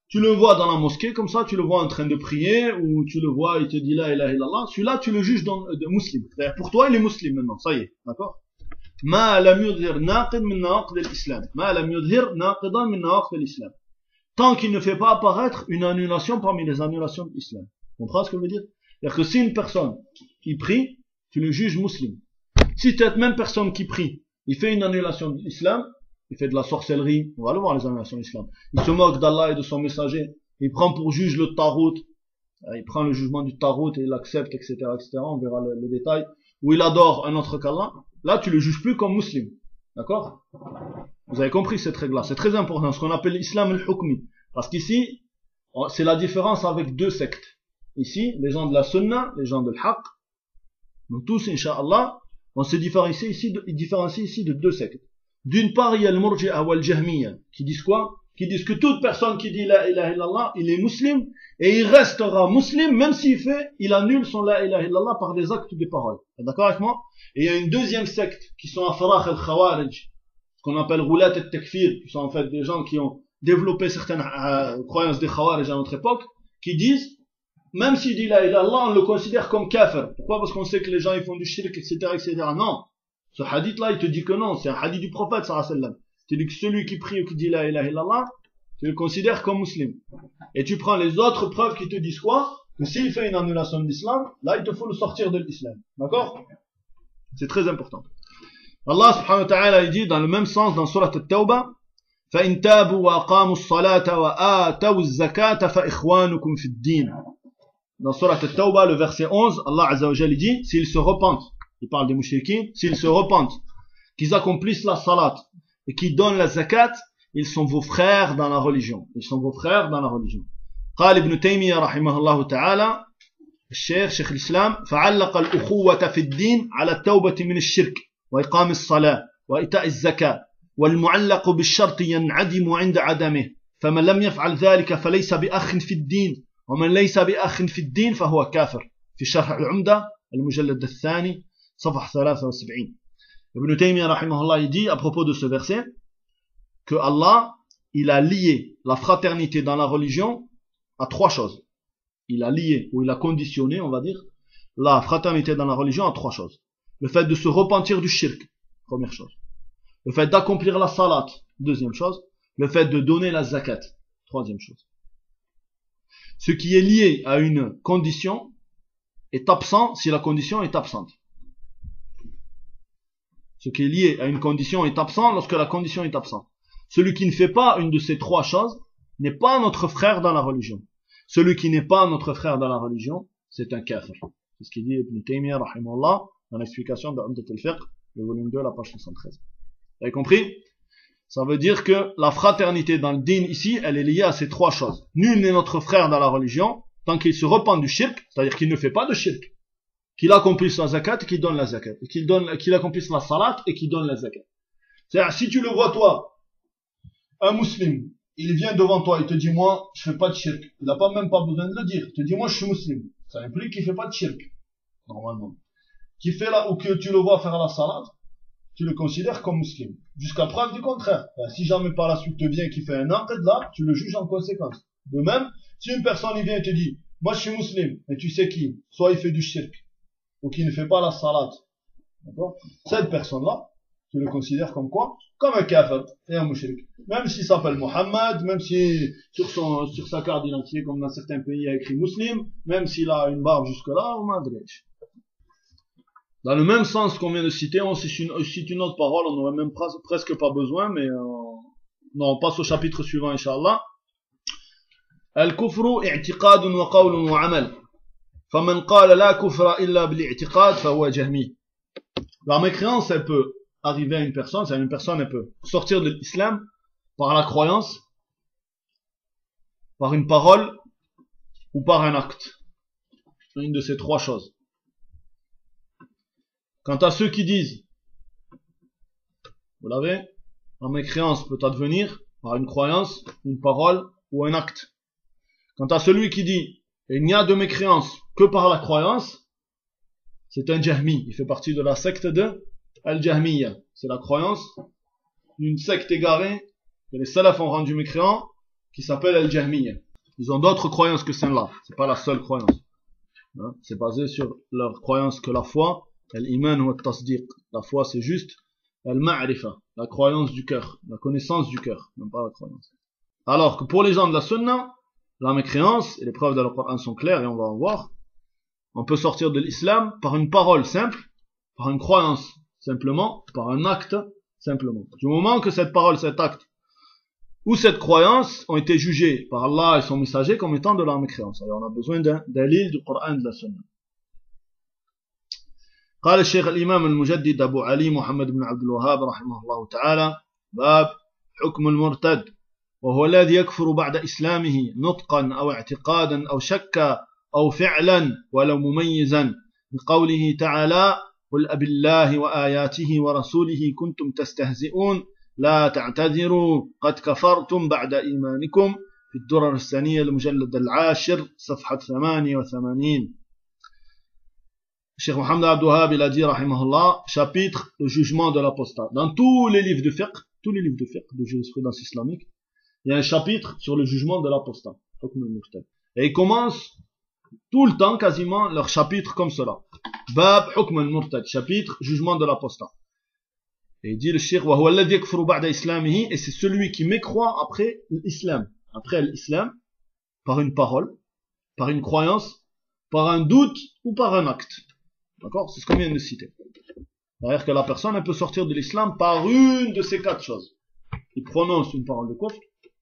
Tu le vois dans la mosquée, comme ça, tu le vois en train de prier, ou tu le vois, il te dit la ilaha illallah. Celui-là, tu le juges de musulman. C'est-à-dire, pour toi, il est musulman maintenant, ça y est, d'accord? ما لم يظهر ناقض من نواقض الإسلام ما لم يظهر ناقضا من نواقض الإسلام tant qu'il ne fait pas apparaître une annulation parmi les annulations de l'islam. Tu comprends ce que je veux dire? C'est-à-dire que si une personne qui prie, tu le juges musulman. Si cette même personne qui prie, il fait une annulation de l'islam, il fait de la sorcellerie, on va le voir les annulations de l'islam, il se moque d'Allah et de son messager, il prend pour juge le tarot, il prend le jugement du tarot et il l'accepte, etc., etc., on verra le détail, ou il adore un autre qu'Allah, là tu le juges plus comme musulman. D'accord? Vous avez compris cette règle-là, c'est très important, ce qu'on appelle l'islam al-hukmi. Parce qu'ici, c'est la différence avec deux sectes. Ici, les gens de la sunna, les gens de l'haq, nous tous, incha'Allah, on se différencie ici de deux sectes. D'une part, il y a le murji'a wal jahmiya, qui disent quoi? Qui disent que toute personne qui dit la ilaha illallah, il est musulman, et il restera musulman, même il annule son la ilaha illallah par des actes ou des paroles. D'accord avec moi? Et il y a une deuxième secte, qui sont Afaraq al-Khawarij, ce qu'on appelle Roulat al-Takfir, qui sont en fait des gens qui ont développé certaines croyances des Khawarij à notre époque, qui disent, même s'il dit la ilaha illallah, on le considère comme kafir. Pourquoi? Parce qu'on sait que les gens ils font du shirk, etc., etc. Non. Ce hadith-là, il te dit que non, c'est un hadith du prophète, sallallahu alayhi wa sallam. Il te dit que celui qui prie ou qui dit la ilaha illallah, tu le considères comme musulman. Et tu prends les autres preuves qui te disent quoi? Que s'il fait une annulation de l'islam, là, il te faut le sortir de l'islam. D'accord? C'est très important. Allah subhanahu wa ta'ala, il dit dans le même sens dans Surat At-Tawbah, فَإِن تَابُوا وَأَقَامُوا الصَّلَاةَ وَآتَوُا الزَّكَاةَ فَإِخْوَانُكُمْ فِي الدِّينِ. Dans Surat At-Tawbah, le verset 11, Allah Azza wa Jalla dit, s'ils se repentent, il parle des mouchriquins, s'ils se repentent, qu'ils accomplissent la salat, et qu'ils donnent la zakat, ils sont vos frères dans la religion. Ils sont vos frères dans la religion. قال ابن تيمية رحمه الله تعالى الشيخ شيخ الإسلام فعلق الأخوة في الدين على التوبة من الشرك وإقام الصلاة وإيتاء الزكاة والمعلق بالشرط ينعدم عند عدمه فمن لم يفعل ذلك فليس بأخ في الدين ومن ليس بأخ في الدين فهو كافر في شرح العمدة المجلد الثاني صفحة 73. Ibn Taymiyyah rahimahullah il dit à propos de ce verset que Allah il a lié la fraternité dans la religion à trois choses. Il a lié ou il a conditionné, on va dire, la fraternité dans la religion à trois choses. Le fait de se repentir du shirk, première chose. Le fait d'accomplir la salat, deuxième chose. Le fait de donner la zakat, troisième chose. Ce qui est lié à une condition est absent si la condition est absente. Ce qui est lié à une condition est absent lorsque la condition est absente. Celui qui ne fait pas une de ces trois choses n'est pas notre frère dans la religion. Celui qui n'est pas notre frère dans la religion, c'est un kafir. C'est ce qu'il dit Ibn Taymiyyah rahimahullah dans l'explication de Umdat al-Fiqh, le volume 2, la page 73. Vous avez compris? Ça veut dire que la fraternité dans le din ici, elle est liée à ces trois choses. Nul n'est notre frère dans la religion tant qu'il se repent du shirk, c'est-à-dire qu'il ne fait pas de shirk, qu'il accomplisse la zakat et qu'il donne la zakat, et qu'il accomplisse la salat et qu'il donne la zakat. C'est-à-dire, si tu le vois toi, un musulman, il vient devant toi, il te dit, moi, je fais pas de shirk. Il n'a pas même pas besoin de le dire. Il te dit, moi, je suis musulman. Ça implique qu'il fait pas de shirk. Normalement. Qui fait là, ou que tu le vois faire la salat, tu le considères comme musulman. Jusqu'à preuve du contraire. Si jamais par la suite te vient qui fait un aqd là, tu le juges en conséquence. De même, si une personne, il vient et te dit, moi, je suis musulman, et tu sais qui, soit il fait du shirk, ou qui ne fait pas la salat. D'accord? Cette personne-là, tu le considères comme quoi? Comme un kafir et un mushrik. Même s'il s'appelle Mohammed, même si sur sa carte d'identité, comme dans certains pays, il y a écrit musulman, même s'il a une barbe jusque-là, ou madrèche. Dans le même sens qu'on vient de citer, on cite une autre parole, on n'aurait même presque pas besoin, mais non, on passe au chapitre suivant, Inch'Allah. Al-kufru i'tiqadun wa qawlun wa amal. فمن قال لا كفر إلا بالاعتقاد فهو جهمي. La mécréance, elle peut arriver à une personne, c'est-à-dire une personne, elle peut sortir de l'islam par la croyance, par une parole ou par un acte. Une de ces trois choses. Quant à ceux qui disent, vous l'avez, la mécréance peut advenir par une croyance, une parole ou un acte. Quant à celui qui dit, il n'y a de mécréance que par la croyance, c'est un jahmi. Il fait partie de la secte de Al-Jahmiya. C'est la croyance d'une secte égarée que les salafs ont rendu mécréant, qui s'appelle Al-Jahmiyya. Ils ont d'autres croyances que celle-là. C'est pas la seule croyance. Hein? C'est basé sur leur croyance que la foi, al-iman ou al-tasdiq. La foi, c'est juste al-ma'rifa, la croyance du cœur, la connaissance du cœur, même pas la croyance. Alors que pour les gens de la sunna, la mécréance, et les preuves de la Coran sont claires et on va en voir, on peut sortir de l'islam par une parole simple, par une croyance simplement, par un acte simplement. Du moment que cette parole, cet acte ou cette croyance ont été jugés par Allah et son messager comme étant de la mécréance. Alors on a besoin d'un dalil du Coran et de la Sunna. قال الشيخ الإمام المجدد أبو علي محمد بن عبد الوهاب رحمه الله تعالى باب حكم المرتد وهو الذي يكفر بعد إسلامه نطقا أو اعتقادا أو شكا أو فعلا ولو مميزا بقوله تعالى قل أبالله وآياته ورسوله كنتم تستهزئون لا تعتذروا قد كفرتم بعد إيمانكم في الدرر الثانية المجلد العاشر صفحة 88. Cheikh Mohammed Abdul Wahhab, il a dit, rahimahullah, chapitre le jugement de l'apostat. Dans tous les livres de fiqh, de jurisprudence islamique, il y a un chapitre sur le jugement de l'apostat. Et ils commencent tout le temps, quasiment, leur chapitre comme cela. Bab hukm al-murtad, chapitre jugement de l'apostat. Et il dit le Cheikh, wa huwa alladhi yakfuru ba'da islamihi, et c'est celui qui mécroit après l'islam. Après l'islam, par une parole, par une croyance, par un doute ou par un acte. D'accord? C'est ce qu'on vient de citer. C'est-à-dire que la personne, elle peut sortir de l'islam par une de ces quatre choses. Il prononce une parole de kufr,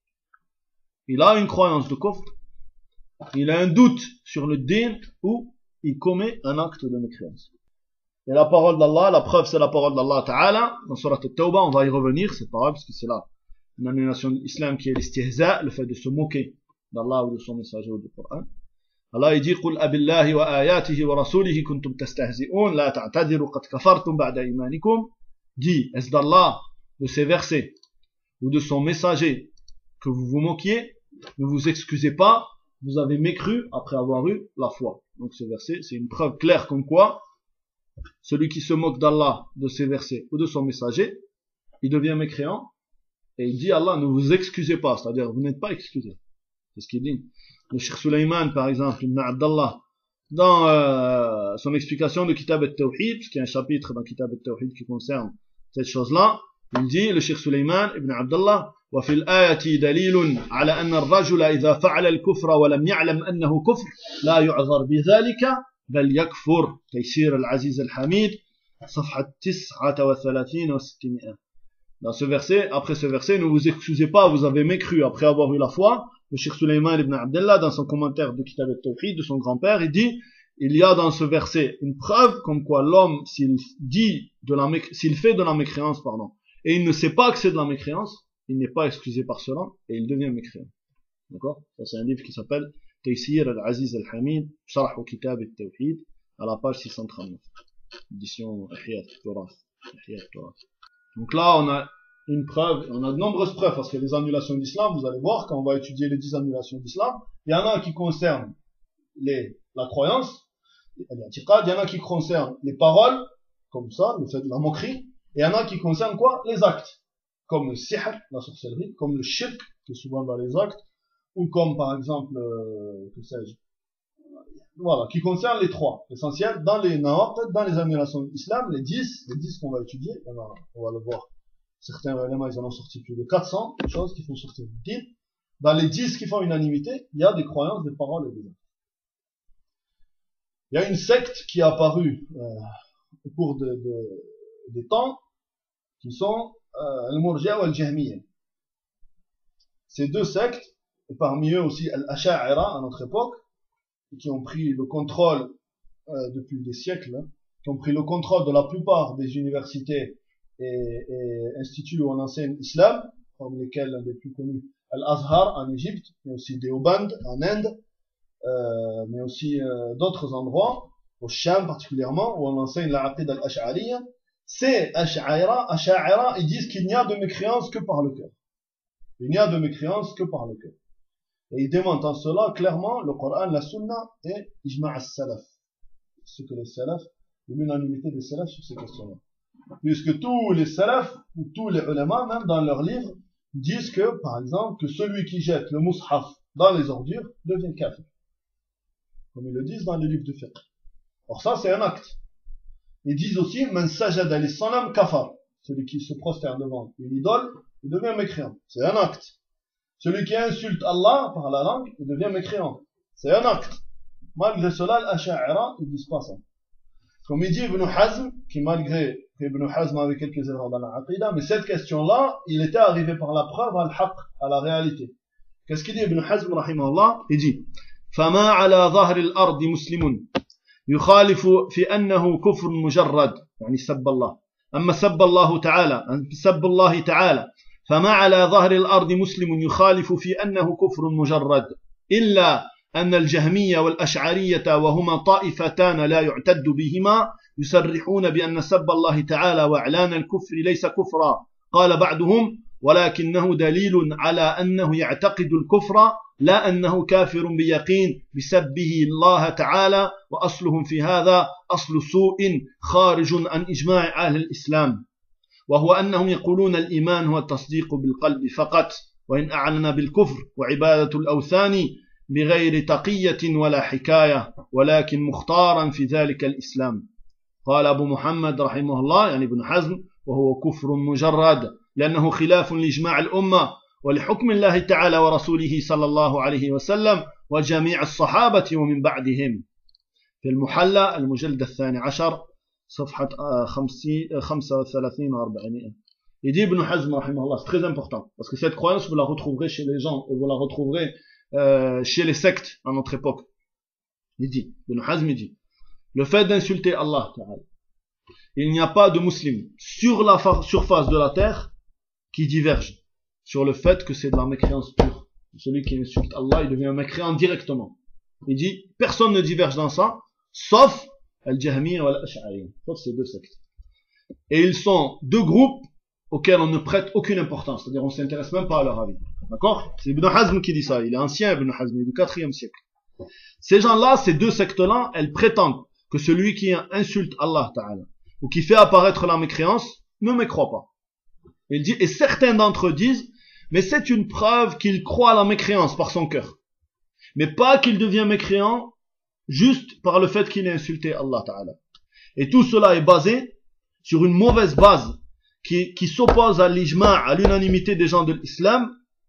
il a une croyance de kufr, il a un doute sur le din, ou il commet un acte de mécréance. Et la parole d'Allah, la preuve c'est la parole d'Allah Ta'ala, dans Surat At-Tawbah, on va y revenir, c'est pas grave, parce que c'est là une annulation de l'islam qui est l'istihza, le fait de se moquer d'Allah ou de son messager ou du Coran. Allah il dit قل أبالله وآياته ورسوله كنتم تستهزئون لا تعتذروا قد كفرتم بعد إيمانكم. Dit, est-ce d'Allah, de ses versets ou de son messager que vous vous moquiez, ne vous excusez pas, vous avez mécru après avoir eu la foi. Donc ce verset, c'est une preuve claire comme quoi celui qui se moque d'Allah, de ses versets ou de son messager, il devient mécréant et il dit Allah, ne vous excusez pas, c'est-à-dire vous n'êtes pas excusé. C'est ce qu'il dit. Le Cheikh Sulaiman, par exemple, Ibn Abdallah, dans son explication de Kitab al-Tawhid, puisqu'il y a un chapitre dans Kitab al-Tawhid qui concerne cette chose-là, il dit, le Cheikh Sulaiman, Ibn Abdallah, وفي الآية دليل على أن الرجل إذا فعل الكفر ولم يعلم أنه كفر لا يعذر بذلك بل يكفر. تيسير العزيز الحميد صفحة 39 و 600. Dans ce verset, après ce verset, ne vous excusez pas, vous avez mécru après avoir eu la foi. Le Cheikh Sulaiman ibn Abdallah, dans son commentaire de Kitab al-Tawhid, de son grand-père, il dit, il y a dans ce verset une preuve comme quoi l'homme, s'il fait de la mécréance, et il ne sait pas que c'est de la mécréance, il n'est pas excusé par cela, et il devient mécréant. D'accord? Ça, c'est un livre qui s'appelle Taysir al-Aziz al-Hamid, Sharh Kitab al-Tawhid, à la page 639. Édition Ihya al-Turath. Donc là, on a une preuve, on a de nombreuses preuves, parce que les annulations d'islam, vous allez voir, quand on va étudier les 10 annulations d'islam, il y en a qui concernent la croyance, il y en a qui concernent les paroles, comme ça, le fait de la moquerie, et il y en a qui concernent quoi? Les actes, comme le sihr, la sorcellerie, comme le shirk, qui est souvent dans les actes, ou comme par exemple, que sais-je, voilà, qui concernent les trois, l'essentiel, dans les annulations d'islam, les 10 qu'on va étudier, on va le voir. Certains éléments, ils en ont sorti plus de 400 choses qui font sortir du din. Dans les 10 qui font unanimité, il y a des croyances, des paroles et des actes. Il y a une secte qui est apparue au cours des temps, qui sont al-Murji'a ou al-Jahmiyya. Ces deux sectes, et parmi eux aussi al-Asha'ira à notre époque, qui ont pris le contrôle depuis des siècles, qui ont pris le contrôle de la plupart des universités et instituts où on enseigne l'islam, parmi lesquels l'un des plus connus Al-Azhar en Égypte, mais aussi Deoband en Inde, mais aussi d'autres endroits, au Sham particulièrement, où on enseigne la aqid al-Ash'ariyya. Ces Ash'a'ira, ils disent qu'il n'y a de mécréance que par le cœur. Il n'y a de mécréance que par le cœur. Et ils démentent en cela clairement le Coran, la Sunna et Ijma' al-Salaf. Ce que les Salaf, l'unanimité des Salaf sur ces questions-là. Puisque tous les Salaf, ou tous les ulama, même dans leurs livres, disent que, par exemple, que celui qui jette le mushaf dans les ordures devient kafir. Comme ils le disent dans les livres de fiqh. Or ça, c'est un acte. Ils disent aussi, man sajada li sanam kafar. Celui qui se prosterne devant une idole, il devient mécréant. C'est un acte. Celui qui insulte Allah par la langue, il devient mécréant. C'est un acte. Malgré cela, l'Asha'ira, ils disent pas ça. Comme il dit Ibn Hazm, qui malgré Ibn Hazm avait quelques erreurs dans la Aqidah, mais cette question-là, il était arrivé par la preuve à la réalité. Qu'est-ce qu'il dit Ibn Hazm, rahimahullah? Il dit, فَمَا عَلَى ظَهْرِ الْأَرْضِ مُسْلِمٌ يخالف في أنه كفر مجرد يعني سب الله أما سب الله تعالى فما على ظهر الأرض مسلم يخالف في أنه كفر مجرد إلا أن الجهمية والأشعرية وهما طائفتان لا يعتد بهما يصرحون بأن سب الله تعالى وإعلان الكفر ليس كفرا قال بعضهم ولكنه دليل على أنه يعتقد الكفر لا أنه كافر بيقين بسبه الله تعالى وأصلهم في هذا أصل سوء خارج عن إجماع أهل الإسلام وهو أنهم يقولون الإيمان هو التصديق بالقلب فقط وإن أعلن بالكفر وعبادة الأوثان بغير تقية ولا حكاية ولكن مختارا في ذلك الإسلام قال أبو محمد رحمه الله يعني ابن حزم وهو كفر مجرد لأنه خلاف لإجماع الأمة ولحكم الله تعالى ورسوله صلى الله عليه وسلم وجميع الصحابة ومن بعدهم في المحلى المجلد 12 صفحة 35 و400. Il dit Ibn Hazm rahimahullah, c'est très important parce que cette croyance vous la retrouverez chez les gens et vous la retrouverez chez les sectes à notre époque. Il dit, Ibn Hazm il dit, le fait d'insulter Allah Ta'ala, il n'y a pas de musulman sur la surface de la terre qui diverge sur le fait que c'est de la mécréance pure. Celui qui insulte Allah, il devient un mécréant directement. Il dit, personne ne diverge dans ça, sauf Al-Jahmiyya ou Al-Ash'ariyya, sauf ces deux sectes. Et ils sont deux groupes auxquels on ne prête aucune importance, c'est-à-dire on ne s'intéresse même pas à leur avis. D'accord? C'est Ibn Hazm qui dit ça, il est ancien Ibn Hazm, il est du 4e siècle. Ces gens-là, ces deux sectes-là, elles prétendent que celui qui insulte Allah Ta'ala, ou qui fait apparaître la mécréance, ne mécroit pas. Il dit, et certains d'entre eux disent, mais c'est une preuve qu'il croit à la mécréance par son cœur. Mais pas qu'il devient mécréant juste par le fait qu'il ait insulté Allah Ta'ala. Et tout cela est basé sur une mauvaise base qui s'oppose à l'ijma', à l'unanimité des gens de l'islam.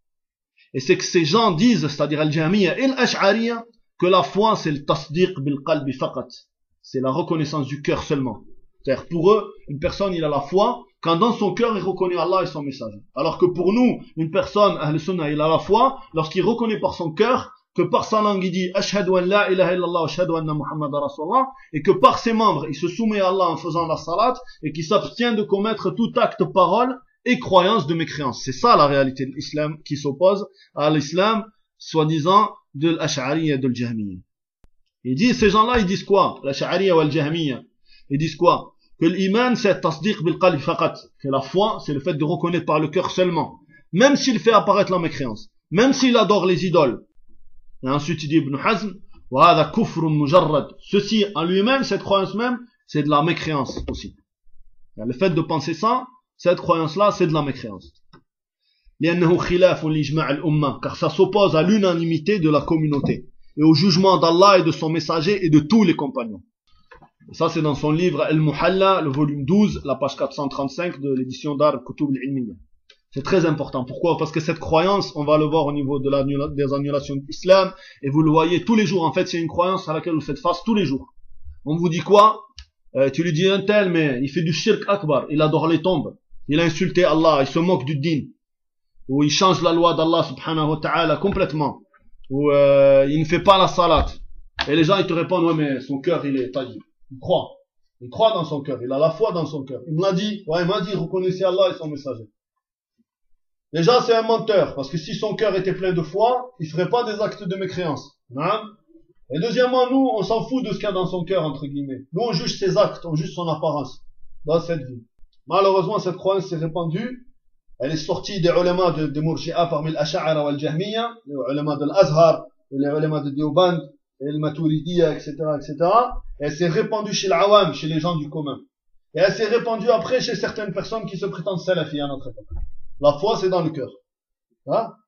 Et c'est que ces gens disent, c'est-à-dire Al-Jahmiyya et Al-Ash'ariyya, que la foi c'est le tasdiq bil qalbi faqat. C'est la reconnaissance du cœur seulement. C'est-à-dire pour eux, une personne il a la foi quand dans son cœur il reconnaît Allah et son message. Alors que pour nous, une personne, Ahl Sunnah, il a la foi lorsqu'il reconnaît par son cœur que par sa langue il dit Ashhadu an la ilaha illallah wa ashhadu anna Muhammadan Rasulullah, et que par ses membres il se soumet à Allah en faisant la salat et qu'il s'abstient de commettre tout acte, parole et croyance de mécréance. C'est ça la réalité de l'islam qui s'oppose à l'islam soi-disant de l'Ash'ariyya et de l'Jahmiyya. Il dit, ces gens-là, ils disent quoi? L'Ash'ariyya ou l'Jahmiyya. Ils disent quoi? Que l'iman c'est tasdiq bil qalbi faqat. Que la foi c'est le fait de reconnaître par le cœur seulement. Même s'il fait apparaître la mécréance. Même s'il adore les idoles. Et ensuite il dit Ibn Hazm, wa hadha kufrun mujarrad. Ceci en lui-même, cette croyance même, c'est de la mécréance aussi. Le fait de penser ça, cette croyance-là, c'est de la mécréance. لأنه خلاف لإجماع الأمة, car ça s'oppose à l'unanimité de la communauté et au jugement d'Allah et de son messager et de tous les compagnons. Et ça c'est dans son livre Al-Muhalla, le volume 12, la page 435 de l'édition Dar al-Kutub al-Ilmiyya. C'est très important. Pourquoi? Parce que cette croyance, on va le voir au niveau de des annulations de l'islam, et vous le voyez tous les jours. En fait, c'est une croyance à laquelle vous faites face tous les jours. On vous dit quoi? Tu lui dis un tel, mais il fait du shirk akbar, il adore les tombes, il a insulté Allah, il se moque du din, ou il change la loi d'Allah subhanahu wa ta'ala complètement, ou il ne fait pas la salat. Et les gens ils te répondent, ouais mais son cœur il est taillé. Il croit dans son cœur, il a la foi dans son cœur. Il m'a dit, reconnaissez Allah et son messager. Déjà c'est un menteur, parce que si son cœur était plein de foi, il ferait pas des actes de mécréance. Hein? Et deuxièmement, nous, on s'en fout de ce qu'il y a dans son cœur, entre guillemets. Nous, on juge ses actes, on juge son apparence dans cette vie. Malheureusement, cette croyance s'est répandue. Elle est sortie des ulama de Murji'a parmi l'Ash'ara ou al-Jahmiyya, les ulama de l'Azhar, les ulama de Deoband, et le Maturidiyya, etc., etc. Et elle s'est répandue chez l'Awam, chez les gens du commun. Et elle s'est répandue après chez certaines personnes qui se prétendent salafi à notre époque. La foi, c'est dans le cœur. Hein?